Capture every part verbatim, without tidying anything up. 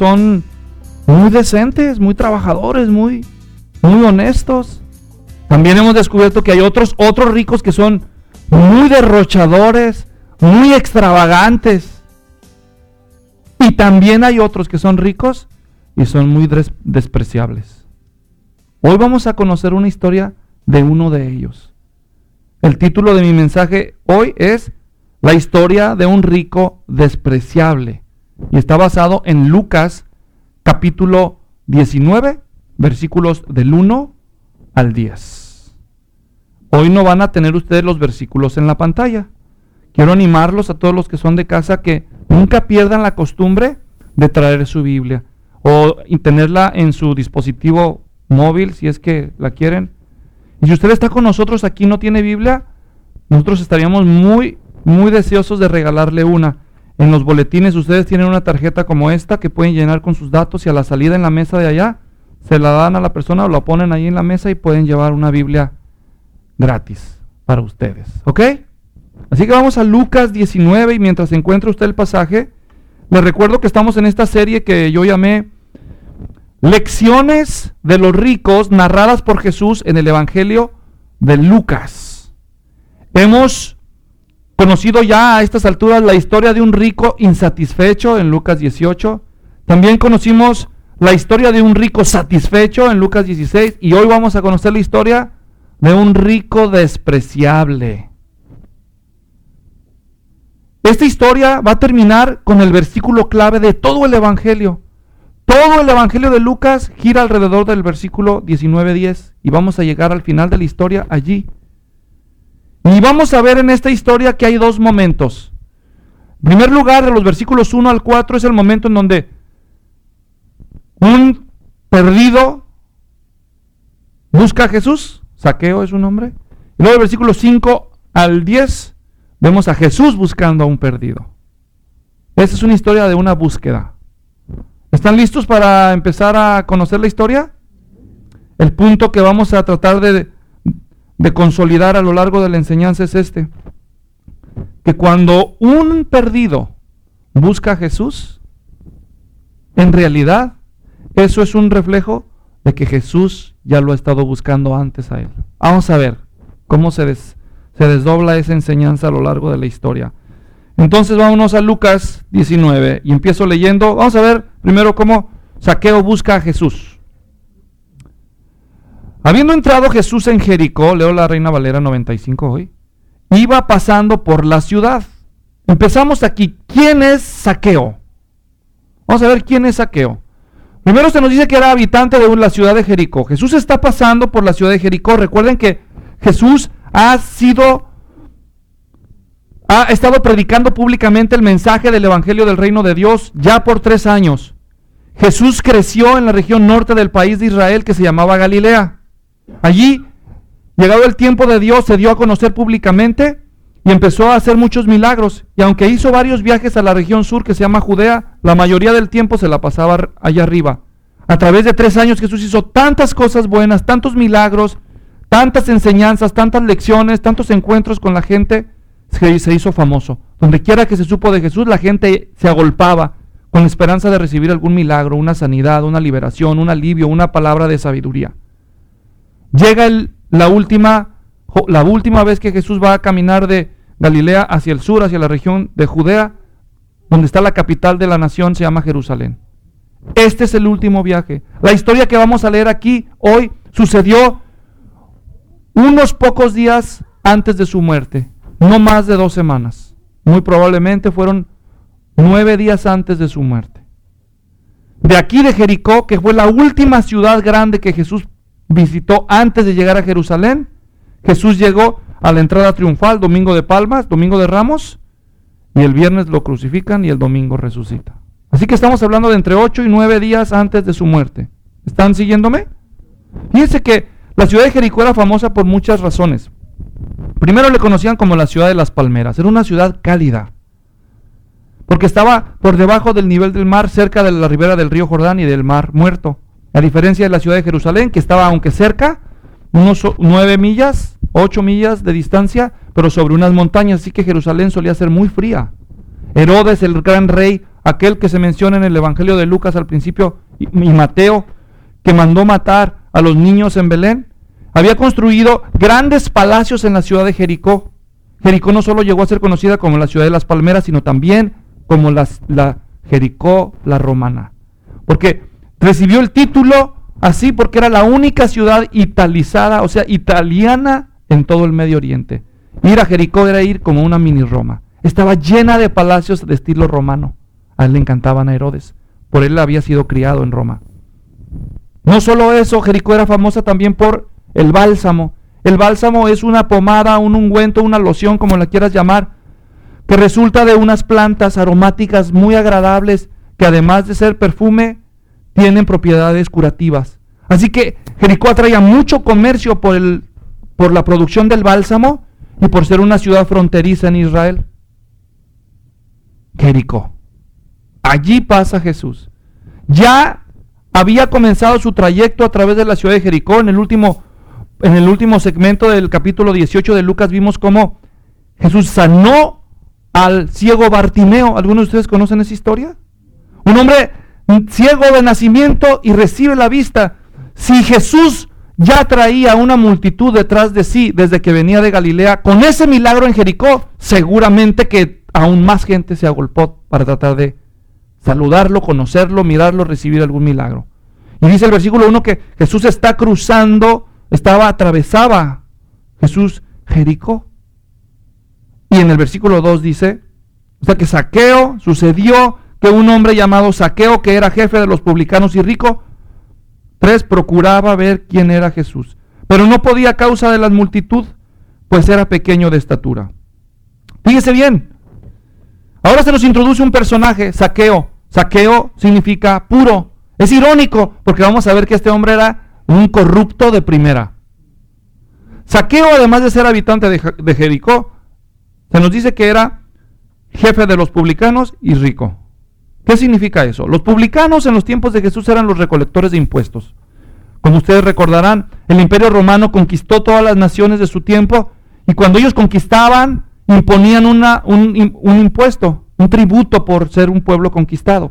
son muy decentes, muy trabajadores, muy, muy honestos. También hemos descubierto que hay otros, otros ricos que son muy derrochadores, muy extravagantes. Y también hay otros que son ricos y son muy des- despreciables. Hoy vamos a conocer una historia de uno de ellos. El título de mi mensaje hoy es La historia de un rico despreciable. Y está basado en Lucas capítulo diecinueve, versículos del uno al diez. Hoy no van a tener ustedes los versículos en la pantalla. Quiero animarlos a todos los que son de casa que nunca pierdan la costumbre de traer su Biblia o tenerla en su dispositivo móvil si es que la quieren. Y si usted está con nosotros aquí y no tiene Biblia, nosotros estaríamos muy, muy deseosos de regalarle una. En los boletines ustedes tienen una tarjeta como esta que pueden llenar con sus datos y a la salida en la mesa de allá se la dan a la persona o la ponen ahí en la mesa y pueden llevar una Biblia gratis para ustedes. ¿Ok? Así que vamos a Lucas diecinueve y mientras encuentre usted el pasaje, les recuerdo que estamos en esta serie que yo llamé Lecciones de los ricos narradas por Jesús en el Evangelio de Lucas. Hemos conocido ya a estas alturas la historia de un rico insatisfecho en Lucas dieciocho. También conocimos la historia de un rico satisfecho en Lucas dieciséis. Y hoy vamos a conocer la historia de un rico despreciable. Esta historia va a terminar con el versículo clave de todo el Evangelio. Todo el Evangelio de Lucas gira alrededor del versículo diecinueve diez. Y vamos a llegar al final de la historia allí. Y vamos a ver en esta historia que hay dos momentos. En primer lugar, de los versículos uno al cuatro es el momento en donde un perdido busca a Jesús. Zaqueo es su nombre. Y luego del versículo cinco al diez vemos a Jesús buscando a un perdido. Esa es una historia de una búsqueda. ¿Están listos para empezar a conocer la historia? El punto que vamos a tratar de, de consolidar a lo largo de la enseñanza es este. Que cuando un perdido busca a Jesús, en realidad eso es un reflejo de que Jesús ya lo ha estado buscando antes a él. Vamos a ver cómo se, des, se desdobla esa enseñanza a lo largo de la historia. Entonces vámonos a Lucas diecinueve y empiezo leyendo. Vamos a ver primero cómo Zaqueo busca a Jesús. Habiendo entrado Jesús en Jericó, leo la Reina Valera noventa y cinco hoy, iba pasando por la ciudad. Empezamos aquí. ¿Quién es Zaqueo? Vamos a ver quién es Zaqueo. Primero se nos dice que era habitante de la ciudad de Jericó. Jesús está pasando por la ciudad de Jericó. Recuerden que Jesús ha sido... ha estado predicando públicamente el mensaje del Evangelio del Reino de Dios ya por tres años. Jesús creció en la región norte del país de Israel que se llamaba Galilea. Allí, llegado el tiempo de Dios, se dio a conocer públicamente y empezó a hacer muchos milagros. Y aunque hizo varios viajes a la región sur que se llama Judea, la mayoría del tiempo se la pasaba allá arriba. A través de tres años Jesús hizo tantas cosas buenas, tantos milagros, tantas enseñanzas, tantas lecciones, tantos encuentros con la gente, que se hizo famoso. Donde quiera que se supo de Jesús, la gente se agolpaba con la esperanza de recibir algún milagro, una sanidad, una liberación, un alivio, una palabra de sabiduría. Llega el, la, última, la última vez que Jesús va a caminar de Galilea hacia el sur, hacia la región de Judea, donde está la capital de la nación, se llama Jerusalén. Este es el último viaje. La historia que vamos a leer aquí hoy sucedió unos pocos días antes de su muerte. No más de dos semanas. Muy probablemente fueron nueve días antes de su muerte. De aquí de Jericó, que fue la última ciudad grande que Jesús visitó antes de llegar a Jerusalén, Jesús llegó a la entrada triunfal, domingo de Palmas, domingo de Ramos, y el viernes lo crucifican y el domingo resucita. Así que estamos hablando de entre ocho y nueve días antes de su muerte. ¿Están siguiéndome? Fíjense que la ciudad de Jericó era famosa por muchas razones. Primero le conocían como la ciudad de las palmeras. Era una ciudad cálida, porque estaba por debajo del nivel del mar, cerca de la ribera del río Jordán y del mar Muerto. A diferencia de la ciudad de Jerusalén, que estaba, aunque cerca, unos nueve millas, ocho millas de distancia, pero sobre unas montañas, así que Jerusalén solía ser muy fría. Herodes, el gran rey, aquel que se menciona en el Evangelio de Lucas al principio y, y Mateo, que mandó matar a los niños en Belén, había construido grandes palacios en la ciudad de Jericó. Jericó no solo llegó a ser conocida como la ciudad de las palmeras, sino también como la, la Jericó la romana. Porque recibió el título así porque era la única ciudad italizada, o sea, italiana en todo el Medio Oriente. Ir a Jericó era ir como una mini Roma. Estaba llena de palacios de estilo romano. A él le encantaban a Herodes. Por él había sido criado en Roma. No solo eso, Jericó era famosa también por el bálsamo. El bálsamo es una pomada, un ungüento, una loción, como la quieras llamar, que resulta de unas plantas aromáticas muy agradables, que además de ser perfume, tienen propiedades curativas. Así que Jericó atraía mucho comercio por, el, por la producción del bálsamo y por ser una ciudad fronteriza en Israel. Jericó. Allí pasa Jesús. Ya había comenzado su trayecto a través de la ciudad de Jericó. En el último, en el último segmento del capítulo dieciocho de Lucas vimos cómo Jesús sanó al ciego Bartimeo. ¿Algunos de ustedes conocen esa historia? Un hombre ciego de nacimiento y recibe la vista. Si Jesús ya traía una multitud detrás de sí desde que venía de Galilea, con ese milagro en Jericó, seguramente que aún más gente se agolpó para tratar de saludarlo, conocerlo, mirarlo, recibir algún milagro. Y dice el versículo uno que Jesús está cruzando, estaba, atravesaba Jesús Jericó. Y en el versículo dos dice, o sea que Zaqueo, sucedió que un hombre llamado Zaqueo, que era jefe de los publicanos y rico, tres, procuraba ver quién era Jesús, pero no podía a causa de la multitud, pues era pequeño de estatura. Fíjese bien, ahora se nos introduce un personaje, Zaqueo. Zaqueo significa puro. Es irónico, porque vamos a ver que este hombre era un corrupto de primera. Zaqueo, además de ser habitante de, de Jericó, se nos dice que era jefe de los publicanos y rico. ¿Qué significa eso? Los publicanos en los tiempos de Jesús eran los recolectores de impuestos. Como ustedes recordarán, el Imperio Romano conquistó todas las naciones de su tiempo y cuando ellos conquistaban, imponían una, un, un impuesto, un tributo por ser un pueblo conquistado.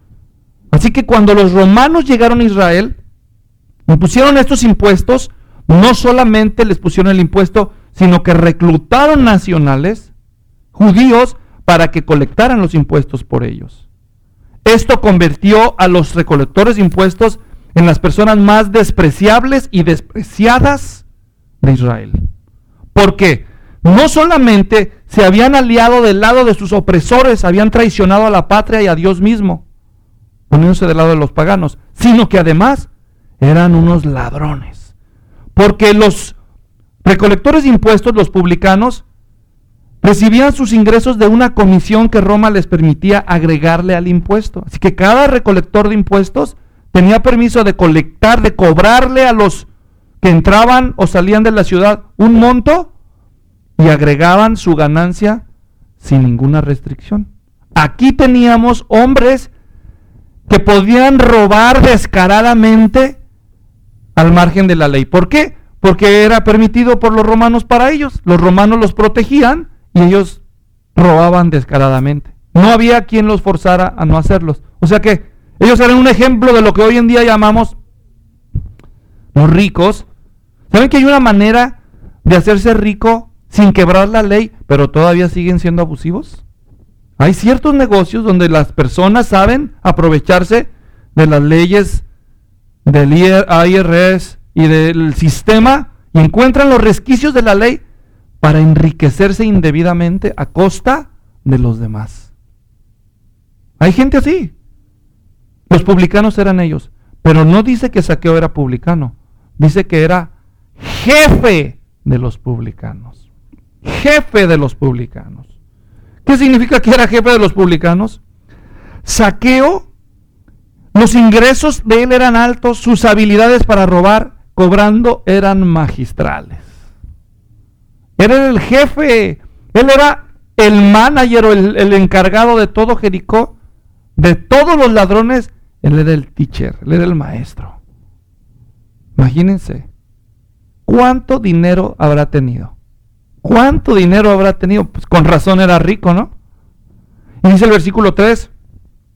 Así que cuando los romanos llegaron a Israel, impusieron estos impuestos, no solamente les pusieron el impuesto, sino que reclutaron nacionales, judíos, para que colectaran los impuestos por ellos. Esto convirtió a los recolectores de impuestos en las personas más despreciables y despreciadas de Israel. ¿Por qué? No solamente se habían aliado del lado de sus opresores, habían traicionado a la patria y a Dios mismo, poniéndose del lado de los paganos, sino que además eran unos ladrones. Porque los recolectores de impuestos, los publicanos, recibían sus ingresos de una comisión que Roma les permitía agregarle al impuesto. Así que cada recolector de impuestos tenía permiso de colectar, de cobrarle a los que entraban o salían de la ciudad un monto y agregaban su ganancia sin ninguna restricción. Aquí teníamos hombres que podían robar descaradamente al margen de la ley. ¿Por qué? Porque era permitido por los romanos para ellos. Los romanos los protegían y ellos robaban descaradamente. No había quien los forzara a no hacerlos. O sea que ellos eran un ejemplo de lo que hoy en día llamamos los ricos. ¿Saben que hay una manera de hacerse rico sin quebrar la ley, pero todavía siguen siendo abusivos? Hay ciertos negocios donde las personas saben aprovecharse de las leyes del I R S y del sistema y encuentran los resquicios de la ley para enriquecerse indebidamente a costa de los demás. Hay gente así. Los publicanos eran ellos, pero no dice que Zaqueo era publicano, dice que era jefe de los publicanos. Jefe de los publicanos. ¿Qué significa que era jefe de los publicanos? Zaqueo, los ingresos de él eran altos, sus habilidades para robar, cobrando, eran magistrales. Él era el jefe, él era el manager o el, el encargado de todo Jericó, de todos los ladrones, él era el teacher, él era el maestro. Imagínense, ¿cuánto dinero habrá tenido? ¿Cuánto dinero habrá tenido? Pues con razón era rico, ¿no? Y dice el versículo tres,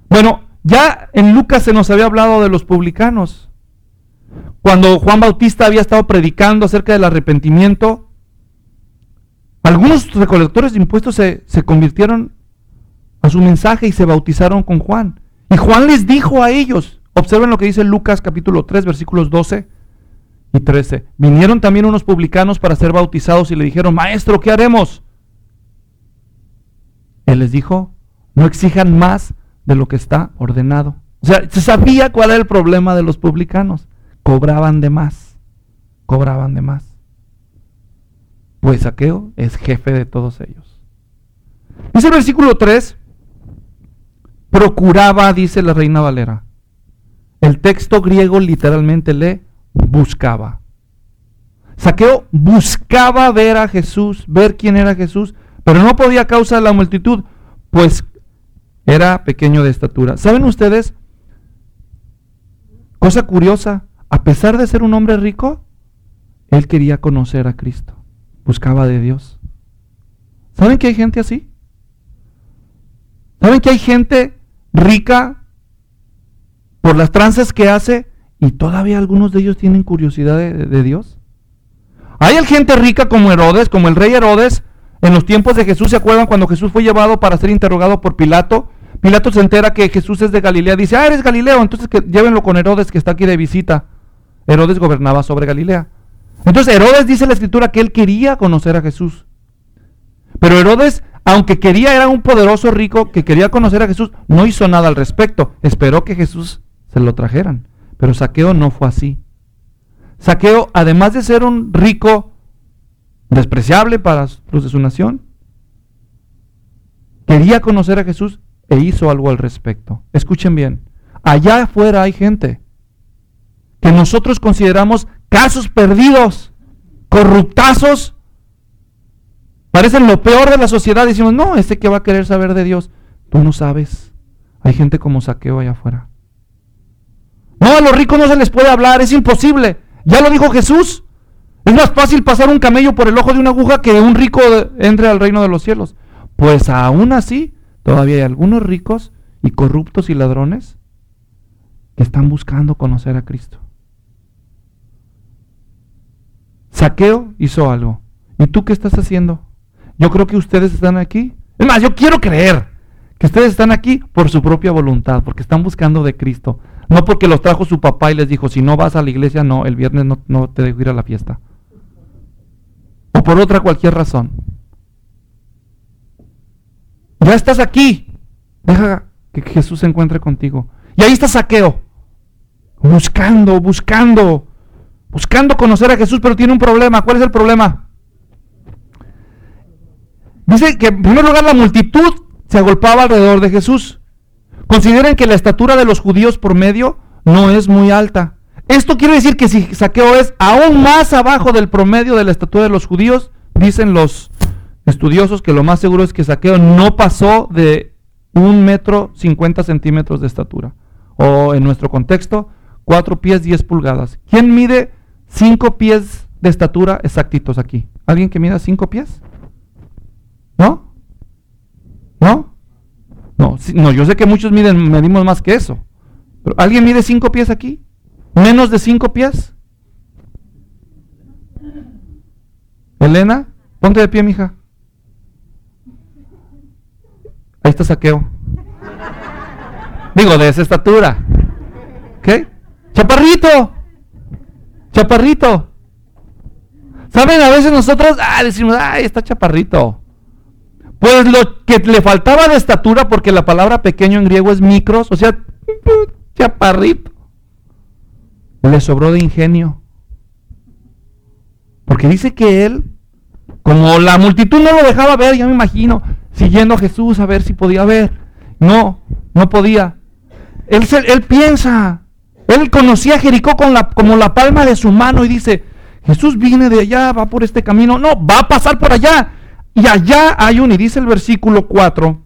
Bueno, ya en Lucas se nos había hablado de los publicanos. Cuando Juan Bautista había estado predicando acerca del arrepentimiento, algunos recolectores de impuestos se, se convirtieron a su mensaje y se bautizaron con Juan. Y Juan les dijo a ellos, observen lo que dice Lucas capítulo tres, versículos doce y trece. Vinieron también unos publicanos para ser bautizados y le dijeron, maestro, ¿qué haremos? Él les dijo, no exijan más de lo que está ordenado. O sea, se sabía cuál era el problema de los publicanos. Cobraban de más. Cobraban de más. Pues Zaqueo es jefe de todos ellos. Dice el versículo tres, procuraba, dice la Reina Valera. El texto griego literalmente lee, buscaba. Zaqueo buscaba ver a Jesús, ver quién era Jesús, pero no podía a causa de la multitud, pues era pequeño de estatura. ¿Saben ustedes? Cosa curiosa, a pesar de ser un hombre rico, él quería conocer a Cristo, buscaba de Dios. ¿Saben que hay gente así? ¿Saben que hay gente rica por las tranzas que hace y todavía algunos de ellos tienen curiosidad de, de Dios? Hay gente rica como Herodes, como el rey Herodes, en los tiempos de Jesús. ¿Se acuerdan cuando Jesús fue llevado para ser interrogado por Pilato? Pilato se entera que Jesús es de Galilea, dice, ah, eres Galileo, entonces que llévenlo con Herodes que está aquí de visita. Herodes gobernaba sobre Galilea. Entonces Herodes, dice la escritura, que él quería conocer a Jesús. Pero Herodes, aunque quería, era un poderoso rico que quería conocer a Jesús, no hizo nada al respecto. Esperó que Jesús se lo trajeran. Pero Zaqueo no fue así. Zaqueo, además de ser un rico despreciable para los de su nación, quería conocer a Jesús e hizo algo al respecto. Escuchen bien, allá afuera hay gente que nosotros consideramos casos perdidos, corruptazos, parecen lo peor de la sociedad. Decimos, no, este que va a querer saber de Dios. Tú no sabes, hay gente como Zaqueo allá afuera. No, a los ricos no se les puede hablar, es imposible. Ya lo dijo Jesús. Es más fácil pasar un camello por el ojo de una aguja que un rico entre al reino de los cielos. Pues aún así, todavía hay algunos ricos y corruptos y ladrones que están buscando conocer a Cristo. Zaqueo hizo algo. ¿Y tú qué estás haciendo? Yo creo que ustedes están aquí. Es más, yo quiero creer que ustedes están aquí por su propia voluntad, porque están buscando de Cristo. No porque los trajo su papá y les dijo, si no vas a la iglesia, no, el viernes no, no te dejo ir a la fiesta. O por otra cualquier razón. Ya estás aquí. Deja que Jesús se encuentre contigo. Y ahí está Zaqueo. Buscando, buscando. Buscando conocer a Jesús, pero tiene un problema. ¿Cuál es el problema? Dice que en primer lugar la multitud se agolpaba alrededor de Jesús. Consideren que la estatura de los judíos promedio no es muy alta. Esto quiere decir que si Zaqueo es aún más abajo del promedio de la estatura de los judíos, dicen los estudiosos que lo más seguro es que Zaqueo no pasó de un metro cincuenta centímetros de estatura. O en nuestro contexto, cuatro pies diez pulgadas. ¿Quién mide cinco pies de estatura exactitos aquí? ¿Alguien que mida cinco pies? ¿No? ¿No? No, no, yo sé que muchos miden, medimos más que eso. Pero ¿alguien mide cinco pies aquí? ¿Menos de cinco pies? Elena, ponte de pie, mija. Ahí está Zaqueo. Digo, de esa estatura. ¿Qué? ¡Chaparrito! ¡Chaparrito! ¿Saben? A veces nosotros ah, decimos, ¡ay, está chaparrito! Pues lo que le faltaba de estatura, porque la palabra pequeño en griego es micros, o sea, chaparrito, le sobró de ingenio. Porque dice que él, como la multitud no lo dejaba ver, ya me imagino, siguiendo a Jesús a ver si podía ver. No, no podía. Él, se, él piensa, él conocía a Jericó con la, como la palma de su mano y dice, Jesús viene de allá, va por este camino, no, va a pasar por allá. Y allá hay un, y dice el versículo cuatro,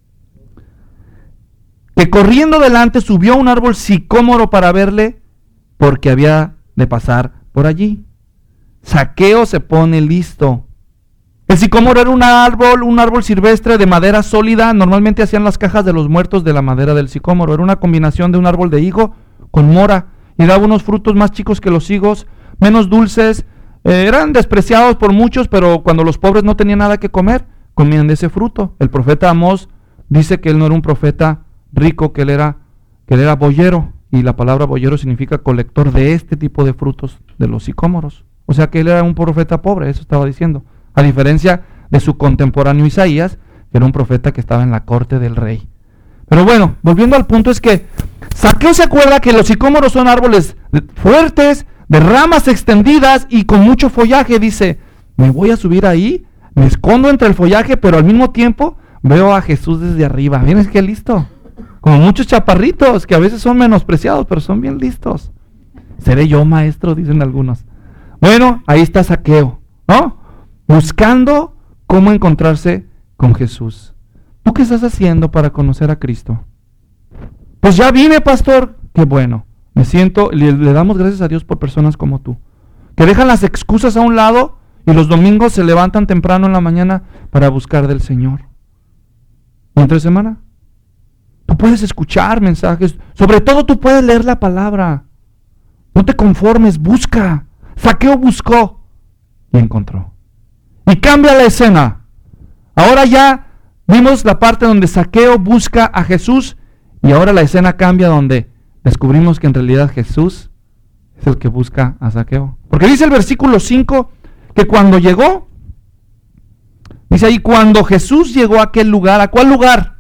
que corriendo delante subió a un árbol sicómoro para verle, porque había de pasar por allí. Zaqueo se pone listo. El sicómoro era un árbol, un árbol silvestre de madera sólida. Normalmente hacían las cajas de los muertos de la madera del sicómoro. Era una combinación de un árbol de higo con mora y daba unos frutos más chicos que los higos, menos dulces. Eh, eran despreciados por muchos, pero cuando los pobres no tenían nada que comer, comían de ese fruto. El profeta Amós dice que él no era un profeta rico, que él era, que él era boyero, y la palabra boyero significa colector de este tipo de frutos de los sicómoros. O sea que él era un profeta pobre, eso estaba diciendo. A diferencia de su contemporáneo Isaías, que era un profeta que estaba en la corte del rey. Pero bueno, volviendo al punto, es que Zaqueo se acuerda que los sicómoros son árboles fuertes, de ramas extendidas y con mucho follaje. Dice, me voy a subir ahí, me escondo entre el follaje, pero al mismo tiempo veo a Jesús desde arriba. ¿Vienes qué listo? Como muchos chaparritos que a veces son menospreciados, pero son bien listos. Seré yo maestro, dicen algunos. Bueno, ahí está Zaqueo, ¿no? Buscando cómo encontrarse con Jesús. ¿Tú qué estás haciendo para conocer a Cristo? Pues ya vine, pastor. Qué bueno. Me siento, le, le damos gracias a Dios por personas como tú, que dejan las excusas a un lado y los domingos se levantan temprano en la mañana para buscar del Señor. ¿Y entre semana? Tú puedes escuchar mensajes, sobre todo tú puedes leer la palabra. No te conformes, busca. Zaqueo buscó y encontró. Y cambia la escena. Ahora ya vimos la parte donde Zaqueo busca a Jesús y ahora la escena cambia donde descubrimos que en realidad Jesús es el que busca a Zaqueo. Porque dice el versículo cinco que cuando llegó, dice ahí, cuando Jesús llegó a aquel lugar, ¿a cuál lugar?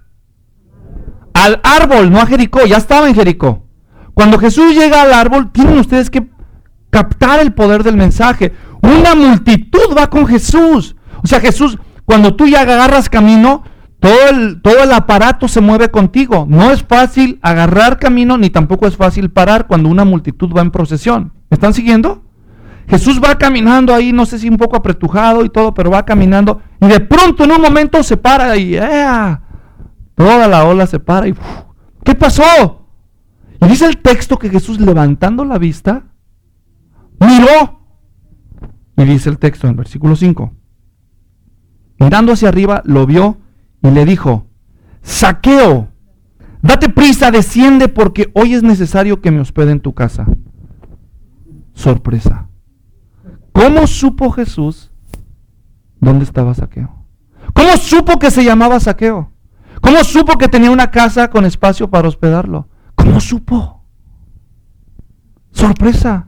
Al árbol, no a Jericó, ya estaba en Jericó. Cuando Jesús llega al árbol, tienen ustedes que captar el poder del mensaje. Una multitud va con Jesús. O sea, Jesús, cuando tú ya agarras camino, todo el, todo el aparato se mueve contigo. No es fácil agarrar camino, ni tampoco es fácil parar cuando una multitud va en procesión. ¿Me están siguiendo? Jesús va caminando ahí, no sé si un poco apretujado y todo, pero va caminando. Y de pronto en un momento se para y ¡eh! Toda la ola se para y ¡uf! ¿Qué pasó? Y dice el texto que Jesús, levantando la vista, miró. Y dice el texto en versículo cinco. Mirando hacia arriba, lo vio y le dijo, Zaqueo, date prisa, desciende porque hoy es necesario que me hospede en tu casa. Sorpresa. ¿Cómo supo Jesús dónde estaba Zaqueo? ¿Cómo supo que se llamaba Zaqueo? ¿Cómo supo que tenía una casa con espacio para hospedarlo? ¿Cómo supo? Sorpresa.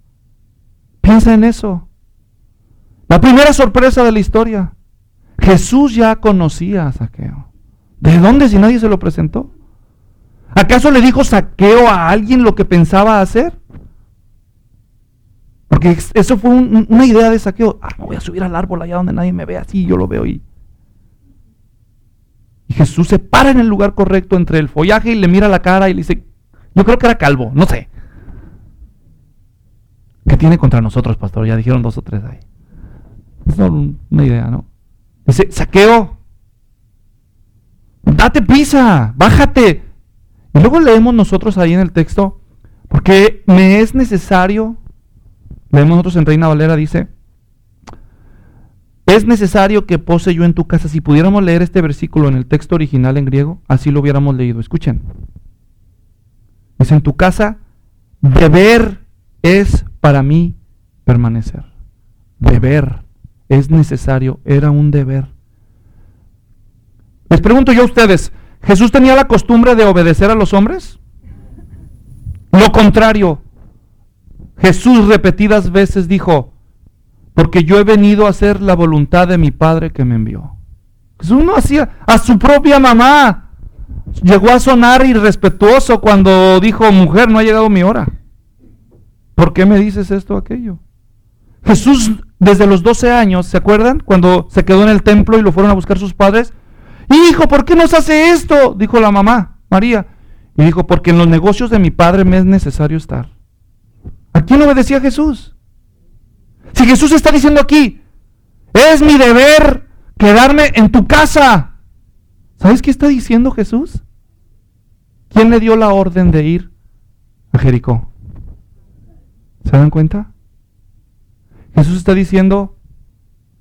Piensa en eso. La primera sorpresa de la historia. Jesús ya conocía a Zaqueo. ¿De dónde si nadie se lo presentó? ¿Acaso le dijo Zaqueo a alguien lo que pensaba hacer? Porque eso fue un, una idea de Zaqueo. Ah, me voy a subir al árbol allá donde nadie me ve, así yo lo veo ahí. Y Jesús se para en el lugar correcto entre el follaje y le mira la cara y le dice, yo creo que era calvo, no sé. ¿Qué tiene contra nosotros, pastor? Ya dijeron dos o tres ahí. Es una idea, ¿no? Dice, Zaqueo, date prisa, bájate. Y luego leemos nosotros ahí en el texto, porque me es necesario, leemos nosotros en Reina Valera, dice, es necesario que pose yo en tu casa. Si pudiéramos leer este versículo en el texto original en griego, así lo hubiéramos leído. Escuchen. Dice, en tu casa, deber es para mí permanecer. Deber. Es necesario, era un deber. Les pregunto yo a ustedes, ¿Jesús tenía la costumbre de obedecer a los hombres? Lo contrario, Jesús repetidas veces dijo, porque yo he venido a hacer la voluntad de mi Padre que me envió. Jesús no hacía, a su propia mamá llegó a sonar irrespetuoso cuando dijo, mujer, no ha llegado mi hora. ¿Por qué me dices esto o aquello? Jesús desde los doce años, ¿se acuerdan? Cuando se quedó en el templo y lo fueron a buscar sus padres. Hijo, ¿por qué nos hace esto? Dijo la mamá, María. Y dijo, porque en los negocios de mi Padre me es necesario estar. ¿A quién obedecía Jesús? Si Jesús está diciendo aquí, es mi deber quedarme en tu casa. ¿Sabes qué está diciendo Jesús? ¿Quién le dio la orden de ir a Jericó? ¿Se dan cuenta? Jesús está diciendo,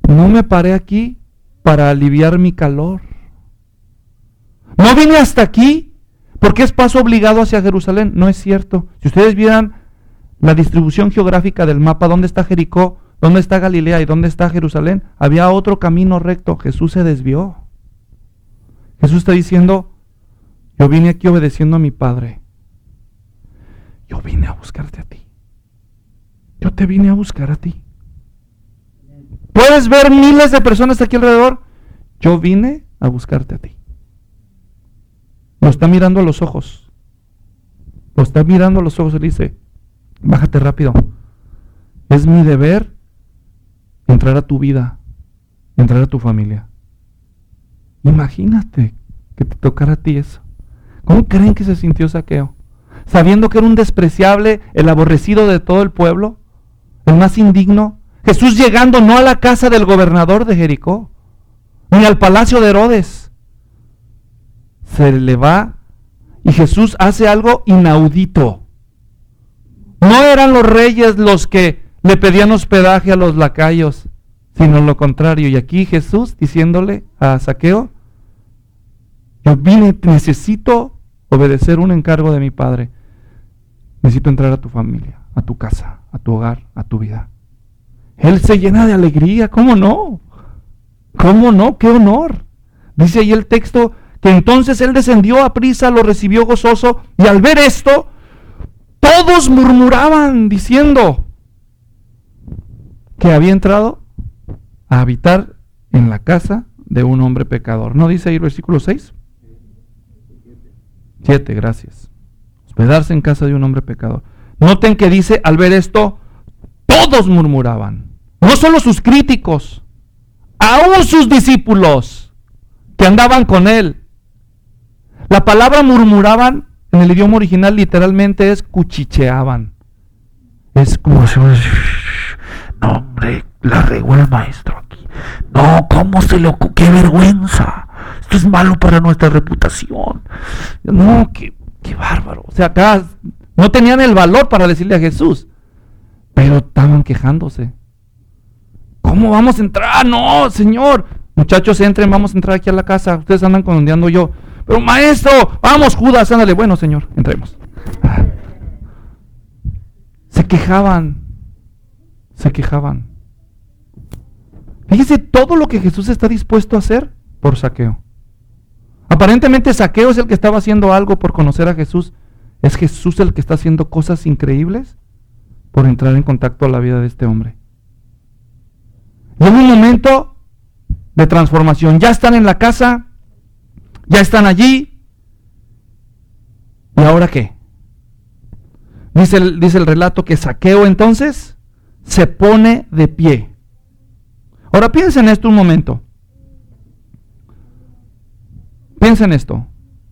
no me paré aquí para aliviar mi calor. No vine hasta aquí porque es paso obligado hacia Jerusalén. No es cierto. Si ustedes vieran la distribución geográfica del mapa, dónde está Jericó, dónde está Galilea y dónde está Jerusalén, había otro camino recto. Jesús se desvió. Jesús está diciendo, yo vine aquí obedeciendo a mi Padre. Yo vine a buscarte a ti. Yo te vine a buscar a ti. Puedes ver miles de personas aquí alrededor. Yo vine a buscarte a ti. Lo está mirando a los ojos. Lo está mirando a los ojos y le dice, bájate rápido. Es mi deber entrar a tu vida, entrar a tu familia. Imagínate que te tocara a ti eso. ¿Cómo creen que se sintió Zaqueo? Sabiendo que era un despreciable, el aborrecido de todo el pueblo, el más indigno. Jesús llegando no a la casa del gobernador de Jericó, ni al palacio de Herodes. Se le va y Jesús hace algo inaudito. No eran los reyes los que le pedían hospedaje a los lacayos, sino lo contrario. Y aquí Jesús diciéndole a Zaqueo, yo vine, necesito obedecer un encargo de mi Padre. Necesito entrar a tu familia, a tu casa, a tu hogar, a tu vida. Él se llena de alegría, ¿cómo no? ¿Cómo no? ¡Qué honor! Dice ahí el texto que entonces él descendió a prisa, lo recibió gozoso, y al ver esto, todos murmuraban diciendo que había entrado a habitar en la casa de un hombre pecador. ¿No dice ahí el versículo seis? siete, gracias. Hospedarse en casa de un hombre pecador. Noten que dice, al ver esto, todos murmuraban. No solo sus críticos, aún sus discípulos que andaban con él. La palabra murmuraban en el idioma original literalmente es cuchicheaban. Es como si, no hombre, la regó el maestro aquí. No, ¿cómo se le ocurre? ¡Qué vergüenza! Esto es malo para nuestra reputación. No, qué, qué bárbaro. O sea, acá no tenían el valor para decirle a Jesús, pero estaban quejándose. ¿Cómo vamos a entrar? No, Señor. Muchachos, entren, vamos a entrar aquí a la casa. Ustedes andan con donde ando yo. Pero maestro, vamos Judas, ándale. Bueno, Señor, entremos. Se quejaban. Se quejaban. Fíjese todo lo que Jesús está dispuesto a hacer por Zaqueo. Aparentemente Zaqueo es el que estaba haciendo algo por conocer a Jesús. Es Jesús el que está haciendo cosas increíbles por entrar en contacto a la vida de este hombre. Y en un momento de transformación, ya están en la casa, ya están allí. ¿Y ahora qué? Dice el, dice el relato que Zaqueo entonces se pone de pie. Ahora piensen en esto un momento. Piensen en esto.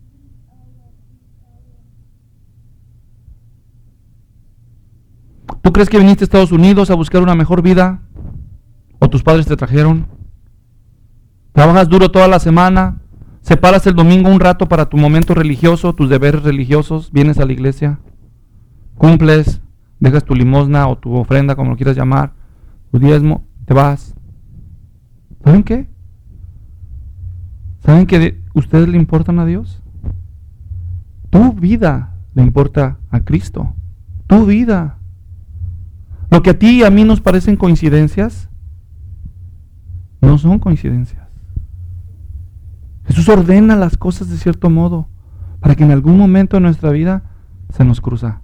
¿Tú crees que viniste a Estados Unidos a buscar una mejor vida? ¿O tus padres te trajeron? ¿Trabajas duro toda la semana? ¿Separas el domingo un rato para tu momento religioso, tus deberes religiosos? ¿Vienes a la iglesia? ¿Cumples? ¿Dejas tu limosna o tu ofrenda, como lo quieras llamar? ¿Tu diezmo? ¿Te vas? ¿Saben qué? ¿Saben que ustedes le importan a Dios? Tu vida le importa a Cristo. Tu vida. Lo que a ti y a mí nos parecen coincidencias, no son coincidencias. Jesús ordena las cosas de cierto modo para que en algún momento de nuestra vida se nos cruza.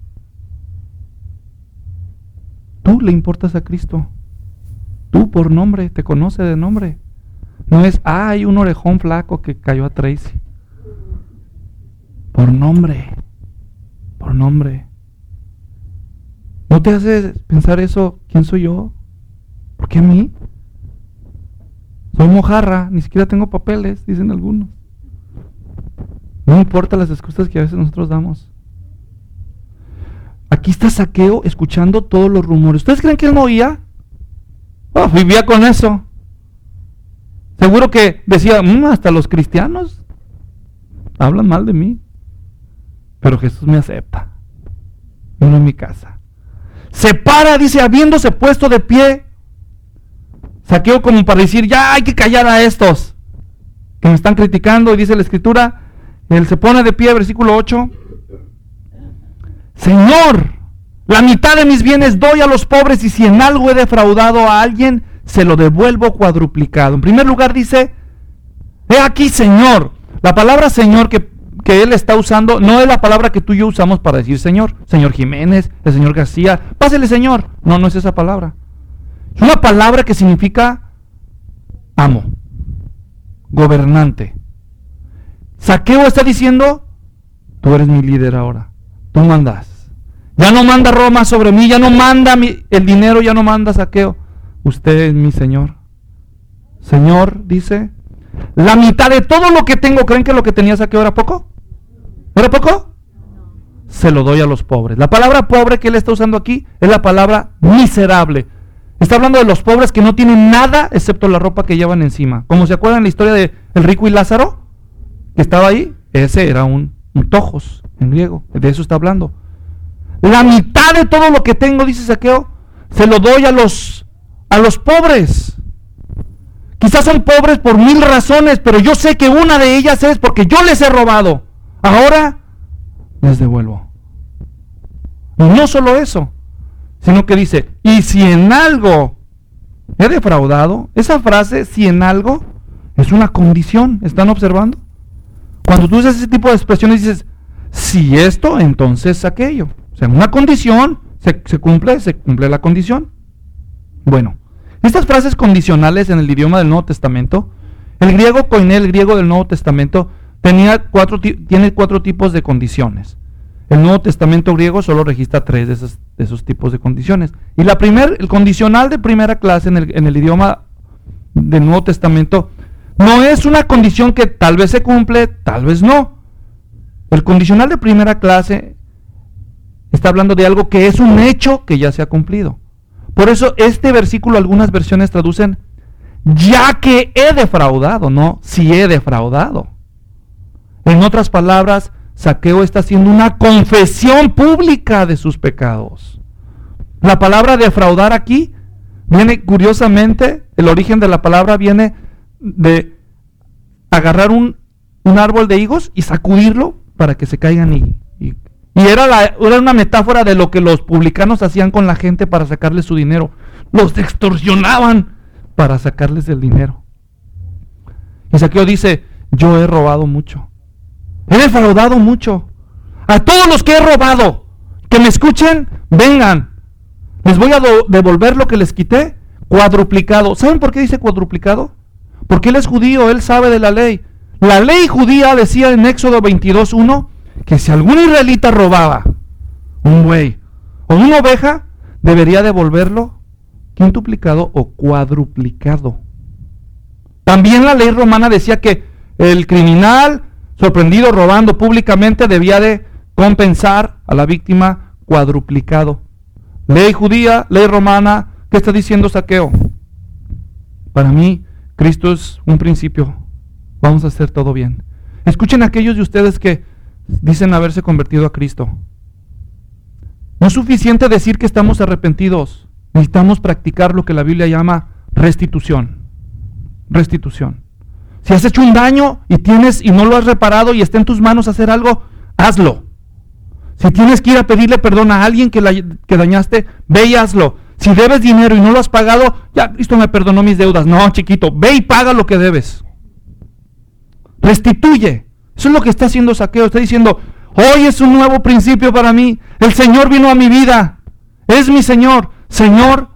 Tú le importas a Cristo. Tú por nombre, te conoce de nombre. No es, ah, hay un orejón flaco que cayó a Tracy. Por nombre. Por nombre. ¿No te hace pensar eso? ¿Quién soy yo? ¿Por qué a mí? Soy mojarra, ni siquiera tengo papeles, dicen algunos. No importa las excusas que a veces nosotros damos. Aquí está Zaqueo escuchando todos los rumores. ¿Ustedes creen que él no oía? Oh, vivía con eso. Seguro que decía, mmm, hasta los cristianos hablan mal de mí. Pero Jesús me acepta. Vino en mi casa. Se para, dice, habiéndose puesto de pie, Saqueo como para decir, ya hay que callar a estos que me están criticando, y dice la escritura, él se pone de pie, versículo ocho, Señor, la mitad de mis bienes doy a los pobres, y si en algo he defraudado a alguien, se lo devuelvo cuadruplicado. En primer lugar dice, he aquí Señor. La palabra Señor que, que él está usando no es la palabra que tú y yo usamos para decir Señor. Señor Jiménez, el señor García, pásele Señor. No, no es esa palabra. Es una palabra que significa amo, gobernante. Saqueo está diciendo, tú eres mi líder ahora, tú mandas. Ya no manda Roma sobre mí, ya no manda mi, el dinero, ya no manda Saqueo. Usted es mi Señor. Señor, dice, la mitad de todo lo que tengo, ¿creen que lo que tenía Saqueo era poco? ¿Era poco? Se lo doy a los pobres. La palabra pobre que él está usando aquí es la palabra miserable. Está hablando de los pobres que no tienen nada excepto la ropa que llevan encima. Como se acuerdan la historia de el rico y Lázaro, que estaba ahí, ese era un, un tojos en griego, de eso está hablando. La mitad de todo lo que tengo, dice Saqueo, se lo doy a los, a los pobres. Quizás son pobres por mil razones, pero yo sé que una de ellas es porque yo les he robado. Ahora les devuelvo. Y no solo eso, sino que dice, y si en algo he defraudado, esa frase, si en algo, es una condición. ¿Están observando? Cuando tú usas ese tipo de expresiones dices, si esto, entonces aquello. O sea, una condición, se, se cumple, se cumple la condición. Bueno, estas frases condicionales en el idioma del Nuevo Testamento, el griego koiné, el griego del Nuevo Testamento, tenía cuatro, tiene cuatro tipos de condiciones. El Nuevo Testamento griego solo registra tres de esos, de esos tipos de condiciones. Y la primer, el condicional de primera clase en el, en el idioma del Nuevo Testamento no es una condición que tal vez se cumple, tal vez no. El condicional de primera clase está hablando de algo que es un hecho que ya se ha cumplido. Por eso este versículo algunas versiones traducen ya que he defraudado, no si he defraudado. En otras palabras, Saqueo está haciendo una confesión pública de sus pecados. La palabra defraudar aquí viene, curiosamente, el origen de la palabra viene de agarrar un, un árbol de higos y sacudirlo para que se caigan y, y, y era, la, era una metáfora de lo que los publicanos hacían con la gente para sacarles su dinero. Los extorsionaban para sacarles el dinero. Y Saqueo dice, yo he robado mucho. He defraudado mucho. A todos los que he robado, que me escuchen, vengan. Les voy a do- devolver lo que les quité, cuadruplicado. ¿Saben por qué dice cuadruplicado? Porque él es judío, él sabe de la ley. La ley judía decía en Éxodo veintidós uno que si algún israelita robaba un buey o una oveja, debería devolverlo quintuplicado o cuadruplicado. También la ley romana decía que el criminal sorprendido robando públicamente debía de compensar a la víctima cuadruplicado. Ley judía, ley romana, ¿qué está diciendo Saqueo? Para mí, Cristo es un principio. Vamos a hacer todo bien. Escuchen a aquellos de ustedes que dicen haberse convertido a Cristo. No es suficiente decir que estamos arrepentidos. Necesitamos practicar lo que la Biblia llama restitución. Restitución. Si has hecho un daño y tienes y no lo has reparado y está en tus manos hacer algo, hazlo. Si tienes que ir a pedirle perdón a alguien que, la, que dañaste, ve y hazlo. Si debes dinero y no lo has pagado, ya Cristo me perdonó mis deudas. No, chiquito, ve y paga lo que debes. Restituye. Eso es lo que está haciendo Saqueo. Está diciendo, hoy es un nuevo principio para mí. El Señor vino a mi vida. Es mi Señor. Señor,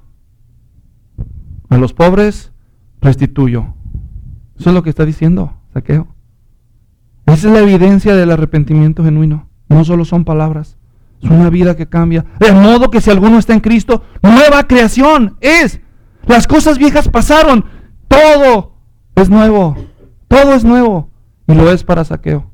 a los pobres restituyo. Eso es lo que está diciendo Saqueo. Esa es la evidencia del arrepentimiento genuino. No solo son palabras, es una vida que cambia. De modo que si alguno está en Cristo, nueva creación es. Las cosas viejas pasaron. Todo es nuevo. Todo es nuevo. Y lo es para Saqueo.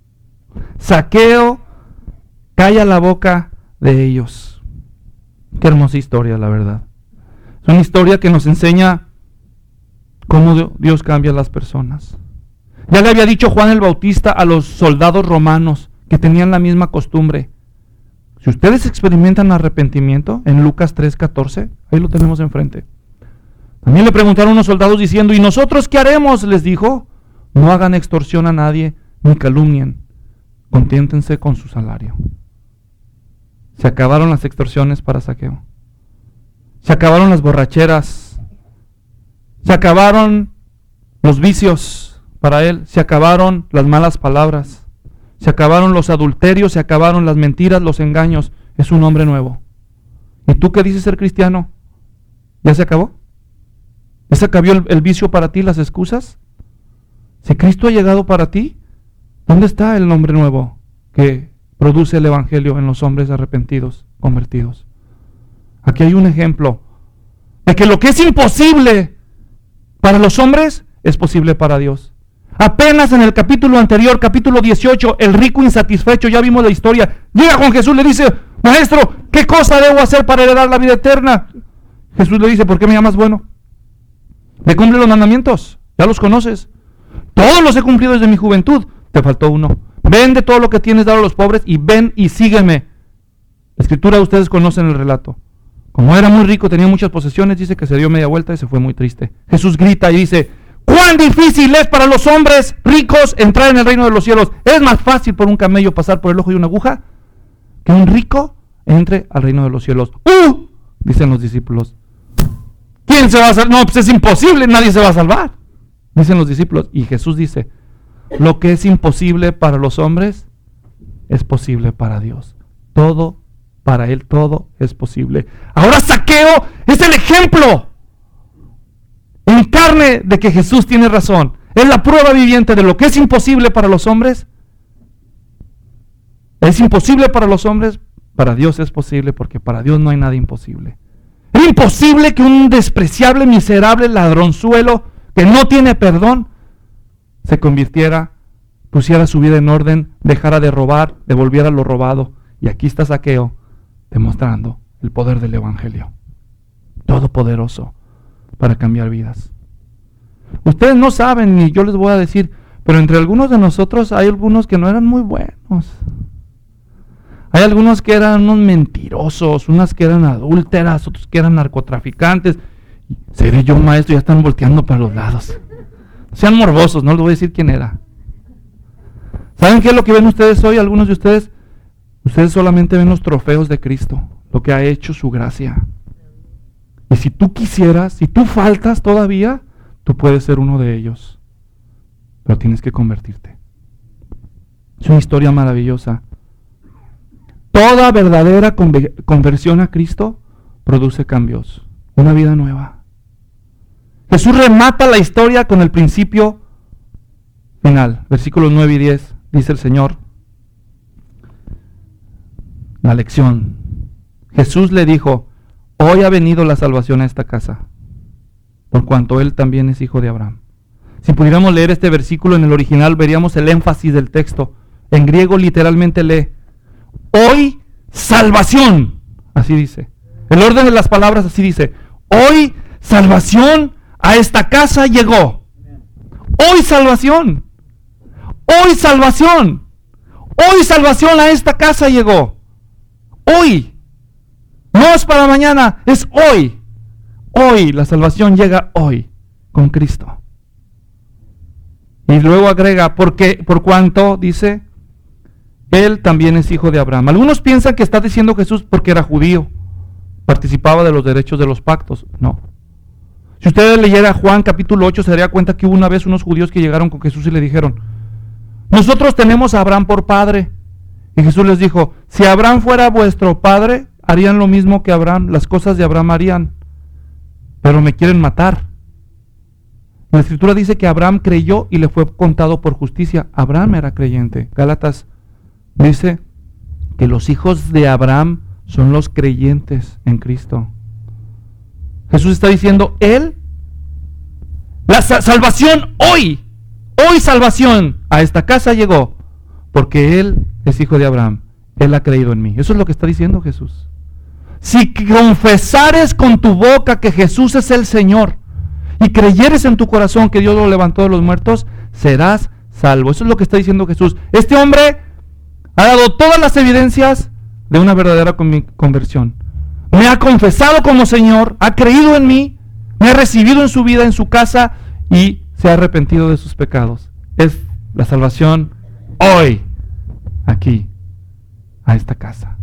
Saqueo calla la boca de ellos. Qué hermosa historia, la verdad. Es una historia que nos enseña cómo Dios cambia a las personas. Ya le había dicho Juan el Bautista a los soldados romanos que tenían la misma costumbre. Si ustedes experimentan arrepentimiento, en Lucas tres catorce, ahí lo tenemos enfrente. También le preguntaron unos soldados diciendo, ¿y nosotros qué haremos? Les dijo, no hagan extorsión a nadie, ni calumnien, conténtense con su salario. Se acabaron las extorsiones para Zaqueo. Se acabaron las borracheras. Se acabaron los vicios para él. Se acabaron las malas palabras. Se acabaron los adulterios. Se acabaron las mentiras, los engaños. Es un hombre nuevo. ¿Y tú qué dices ser cristiano? ¿Ya se acabó? ¿Ya se acabó el, el vicio para ti, las excusas? Si Cristo ha llegado para ti, ¿dónde está el hombre nuevo que produce el evangelio en los hombres arrepentidos, convertidos? Aquí hay un ejemplo de que lo que es imposible para los hombres es posible para Dios. Apenas en el capítulo anterior, capítulo dieciocho, el rico insatisfecho, ya vimos la historia, llega con Jesús, le dice, maestro, ¿qué cosa debo hacer para heredar la vida eterna? Jesús le dice, ¿por qué me llamas bueno? Me cumple los mandamientos, ya los conoces. Todos los he cumplido desde mi juventud, te faltó uno. Vende todo lo que tienes, dado a los pobres y ven y sígueme. La escritura, ustedes conocen el relato. Como era muy rico, tenía muchas posesiones, dice que se dio media vuelta y se fue muy triste. Jesús grita y dice, ¿cuán difícil es para los hombres ricos entrar en el reino de los cielos? Es más fácil por un camello pasar por el ojo de una aguja que un rico entre al reino de los cielos. ¡Uh! Dicen los discípulos. ¿Quién se va a salvar? No, pues es imposible, nadie se va a salvar. Dicen los discípulos. Y Jesús dice, lo que es imposible para los hombres es posible para Dios. Todo, para Él todo es posible. Ahora Zaqueo es el ejemplo en carne de que Jesús tiene razón. Es la prueba viviente de lo que es imposible para los hombres. Es imposible para los hombres, para Dios es posible, porque para Dios no hay nada imposible. Es imposible que un despreciable, miserable ladronzuelo que no tiene perdón se convirtiera, pusiera su vida en orden, dejara de robar, devolviera lo robado. Y aquí está Zaqueo demostrando el poder del evangelio, todopoderoso para cambiar vidas. Ustedes no saben, ni yo les voy a decir, pero entre algunos de nosotros hay algunos que no eran muy buenos. Hay algunos que eran unos mentirosos, unas que eran adúlteras, otros que eran narcotraficantes. Seré yo maestro, ya están volteando para los lados. Sean morbosos, no les voy a decir quién era. ¿Saben qué es lo que ven ustedes hoy? Algunos de ustedes, ustedes solamente ven los trofeos de Cristo, lo que ha hecho su gracia. Y si tú quisieras, si tú faltas todavía, tú puedes ser uno de ellos. Pero tienes que convertirte. Es una historia maravillosa. Toda verdadera conversión a Cristo produce cambios, una vida nueva. Jesús remata la historia con el principio final. Versículos nueve y diez, dice el Señor. La lección. Jesús le dijo, hoy ha venido la salvación a esta casa, por cuanto él también es hijo de Abraham. Si pudiéramos leer este versículo en el original, veríamos el énfasis del texto. En griego literalmente lee, hoy salvación, así dice. El orden de las palabras así dice, hoy salvación a esta casa llegó. Hoy salvación. Hoy salvación. Hoy salvación a esta casa llegó. Hoy. No es para mañana, es hoy. Hoy la salvación llega hoy con Cristo. Y luego agrega, porque, por cuanto, dice, él también es hijo de Abraham. Algunos piensan que está diciendo Jesús porque era judío, participaba de los derechos de los pactos. No. Si usted leyera Juan capítulo ocho, se daría cuenta que hubo una vez unos judíos que llegaron con Jesús y le dijeron, nosotros tenemos a Abraham por padre. Y Jesús les dijo, si Abraham fuera vuestro padre, harían lo mismo que Abraham, las cosas de Abraham harían, pero me quieren matar. La escritura dice que Abraham creyó y le fue contado por justicia. Abraham era creyente. Gálatas dice que los hijos de Abraham son los creyentes en Cristo. Jesús está diciendo, Él, la salvación hoy, hoy salvación a esta casa llegó, porque Él es hijo de Abraham. Él ha creído en mí. Eso es lo que está diciendo Jesús. Si confesares con tu boca que Jesús es el Señor y creyeres en tu corazón que Dios lo levantó de los muertos, serás salvo. Eso es lo que está diciendo Jesús. Este hombre ha dado todas las evidencias de una verdadera conversión. Me ha confesado como Señor, ha creído en mí, me ha recibido en su vida, en su casa, y se ha arrepentido de sus pecados. Es la salvación hoy, aquí, a esta casa.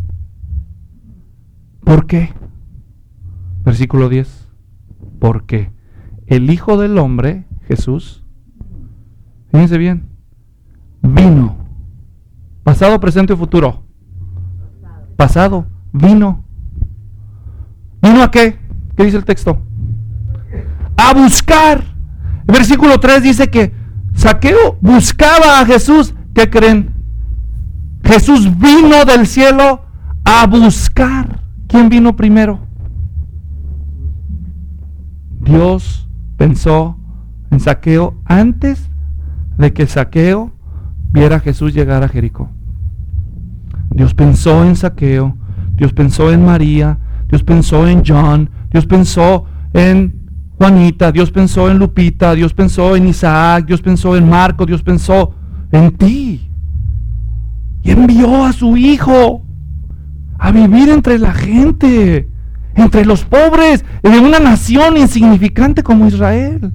¿Por qué? Versículo diez. Porque el Hijo del Hombre, Jesús, fíjense bien, vino, pasado, presente y futuro. Pasado, vino. ¿Vino a qué? ¿Qué dice el texto? A buscar. El versículo tres dice que Zaqueo buscaba a Jesús. ¿Qué creen? Jesús vino del cielo a buscar. ¿Quién vino primero? Dios pensó en Zaqueo antes de que Zaqueo viera a Jesús llegar a Jericó. Dios pensó en Zaqueo, Dios pensó en María, Dios pensó en John, Dios pensó en Juanita, Dios pensó en Lupita, Dios pensó en Isaac, Dios pensó en Marco, Dios pensó en ti. Y envió a su Hijo a vivir entre la gente, entre los pobres, de una nación insignificante como Israel.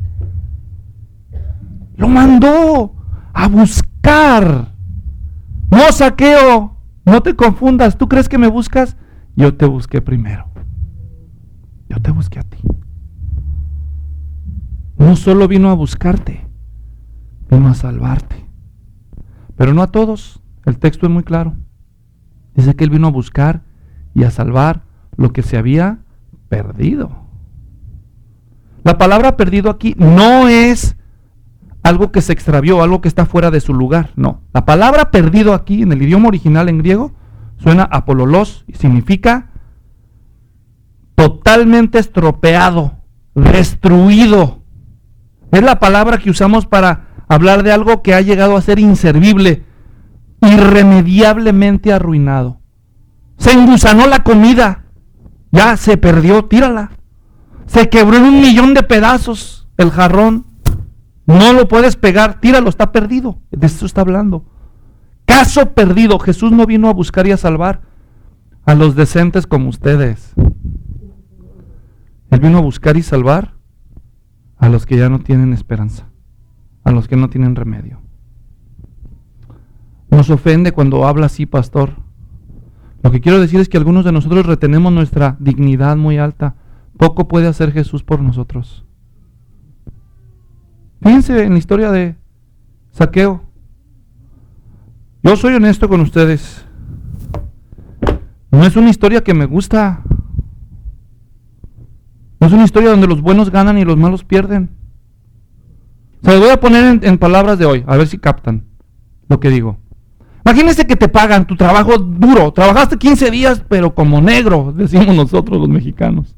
Lo mandó a buscar. No, Zaqueo, no te confundas. ¿Tú crees que me buscas? Yo te busqué primero. Yo te busqué a ti. No solo vino a buscarte, vino a salvarte. Pero no a todos. El texto es muy claro. Dice que Él vino a buscar y a salvar lo que se había perdido. La palabra perdido aquí no es algo que se extravió, algo que está fuera de su lugar. No. La palabra perdido aquí, en el idioma original en griego, suena apololos y significa totalmente estropeado, destruido. Es la palabra que usamos para hablar de algo que ha llegado a ser inservible, irremediablemente arruinado. Se engusanó la comida, ya se perdió, tírala. Se quebró en un millón de pedazos el jarrón, no lo puedes pegar, tíralo, está perdido. De eso está hablando. Caso perdido. Jesús no vino a buscar y a salvar a los decentes como ustedes. Él vino a buscar y salvar a los que ya no tienen esperanza, a los que no tienen remedio. Nos ofende cuando habla así, pastor. Lo que quiero decir es que algunos de nosotros retenemos nuestra dignidad muy alta. Poco puede hacer Jesús por nosotros. Fíjense en la historia de Zaqueo. Yo soy honesto con ustedes. No es una historia que me gusta. No es una historia donde los buenos ganan y los malos pierden. Se los voy a poner en, en palabras de hoy, a ver si captan lo que digo. Imagínense que te pagan tu trabajo duro. Trabajaste quince días, pero como negro, decimos nosotros los mexicanos.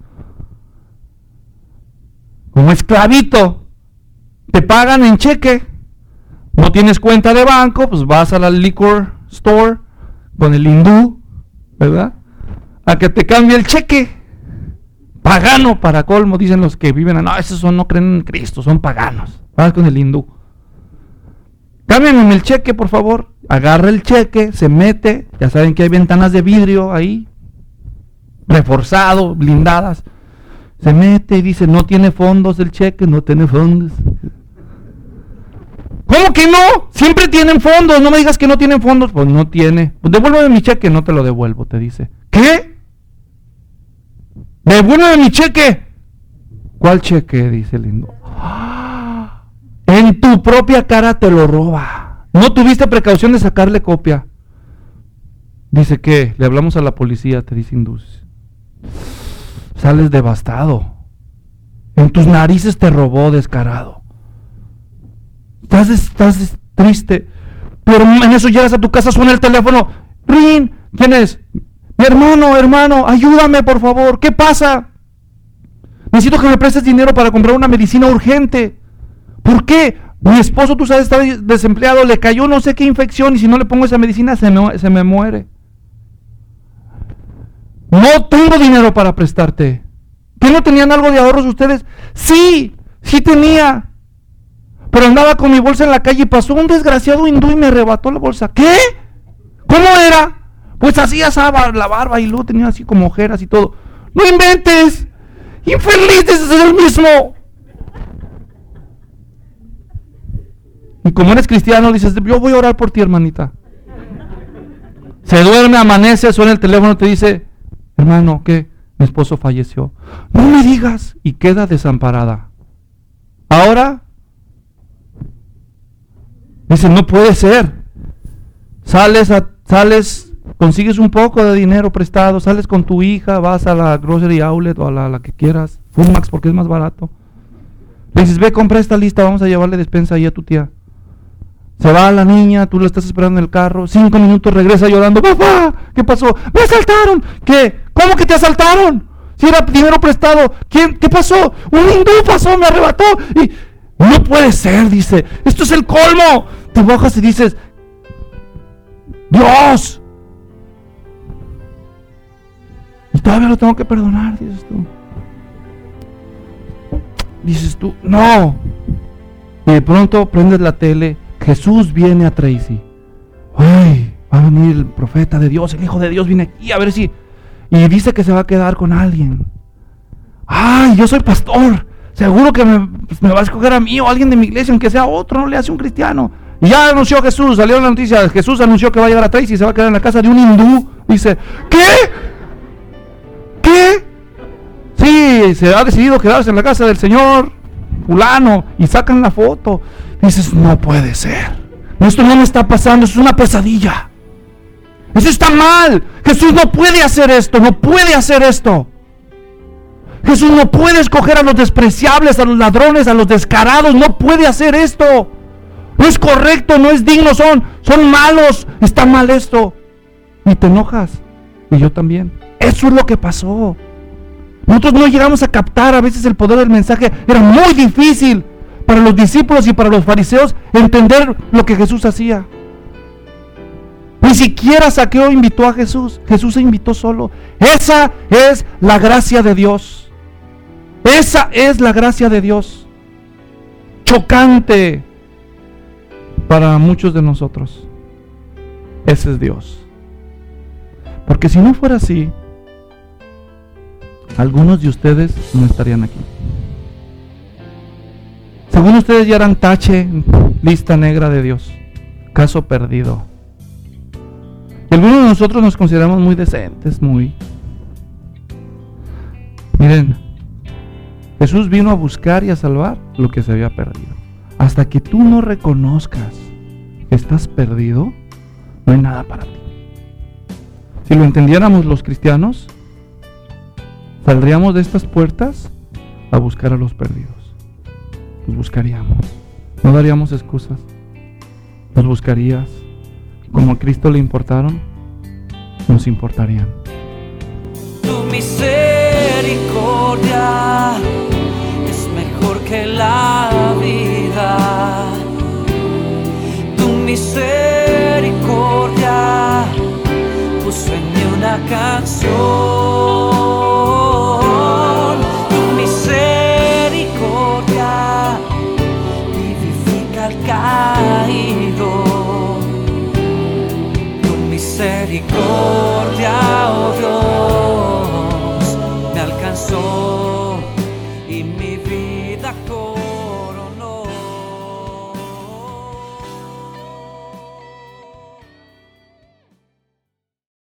Como esclavito. Te pagan en cheque. No tienes cuenta de banco, pues vas a la liquor store con el hindú, ¿verdad? A que te cambie el cheque. Pagano para colmo, dicen los que viven. No, esos son, no creen en Cristo, son paganos. Vas con el hindú. Cámbiame el cheque, por favor. Agarra el cheque, se mete. Ya saben que hay ventanas de vidrio ahí, reforzado, blindadas. Se mete y dice, no tiene fondos el cheque, no tiene fondos. ¿Cómo que no? Siempre tienen fondos, no me digas que no tienen fondos. Pues no tiene. Pues devuélveme mi cheque, no te lo devuelvo, te dice. ¿Qué? Devuélveme mi cheque. ¿Cuál cheque? Dice el hindú. En tu propia cara te lo roba. No tuviste precaución de sacarle copia. Dice que le hablamos a la policía, te dice hindú. Sales devastado. En tus narices te robó, descarado. Estás, estás triste. Pero en eso llegas a tu casa, suena el teléfono. Rin, ¿quién es? Mi hermano, hermano, ayúdame por favor. ¿Qué pasa? Necesito que me prestes dinero para comprar una medicina urgente. ¿Por qué? Mi esposo, tú sabes, está desempleado, le cayó no sé qué infección y si no le pongo esa medicina se me, se me muere. No tengo dinero para prestarte. ¿Que no tenían algo de ahorros ustedes? Sí, sí tenía. Pero andaba con mi bolsa en la calle y pasó un desgraciado hindú y me arrebató la bolsa. ¿Qué? ¿Cómo era? Pues hacía esa la barba y luego tenía así como ojeras y todo. ¡No inventes! infeliz, ese es el mismo. Y como eres cristiano, dices, yo voy a orar por ti, hermanita. Se duerme, amanece, suena el teléfono, te dice, hermano, ¿qué? Mi esposo falleció. No me digas. Y queda desamparada. Ahora, dice, no puede ser. Sales, a, sales, consigues un poco de dinero prestado, sales con tu hija, vas a la grocery outlet o a la, la que quieras, Fumax porque es más barato. Le dices, ve, compra esta lista, vamos a llevarle despensa ahí a tu tía. Se va la niña, tú la estás esperando en el carro, cinco minutos regresa llorando, papá, ¿qué pasó? ¡Me asaltaron! ¿Qué? ¿Cómo que te asaltaron? Si era dinero prestado, ¿quién? ¿Qué pasó? Un hindú pasó, me arrebató. Y no puede ser, dice, esto es el colmo. Te bajas y dices, Dios. Y todavía lo tengo que perdonar, dices tú. Dices tú, no. Y de pronto prendes la tele, Jesús viene a Tracy. Ay, va a venir el profeta de Dios, el Hijo de Dios viene aquí a ver si... Y dice que se va a quedar con alguien. Ay, yo soy pastor. Seguro que me, pues me va a escoger a mí o a alguien de mi iglesia, aunque sea otro, no le hace un cristiano. Y ya anunció Jesús, salió la noticia, Jesús anunció que va a llegar a Tracy y se va a quedar en la casa de un hindú. Dice, ¿qué? ¿Qué? Sí, se ha decidido quedarse en la casa del señor fulano y sacan la foto. Dices, no puede ser. Esto no me está pasando, esto es una pesadilla. Eso está mal. Jesús no puede hacer esto, no puede hacer esto. Jesús no puede escoger a los despreciables, a los ladrones, a los descarados, no puede hacer esto. No es correcto, no es digno, son, son malos, está mal esto. Y te enojas, y yo también. Eso es lo que pasó. Nosotros no llegamos a captar a veces el poder del mensaje. Era muy difícil para los discípulos y para los fariseos entender lo que Jesús hacía. Ni siquiera Zaqueo invitó a Jesús. Jesús se invitó solo. Esa es la gracia de Dios. Esa es la gracia de Dios. Chocante para muchos de nosotros. Ese es Dios. Porque si no fuera así, algunos de ustedes no estarían aquí. Según ustedes ya eran tache, lista negra de Dios, caso perdido. Y algunos de nosotros nos consideramos muy decentes, muy... Miren, Jesús vino a buscar y a salvar lo que se había perdido. Hasta que tú no reconozcas que estás perdido, no hay nada para ti. Si lo entendiéramos los cristianos, saldríamos de estas puertas a buscar a los perdidos. Los buscaríamos. No daríamos excusas. Los buscarías. Como a Cristo le importaron, nos importarían. Tu misericordia es mejor que la vida. Tu misericordia puso en mí una canción. Tu misericordia vivifica al caído. Tu misericordia, oh Dios, me alcanzó.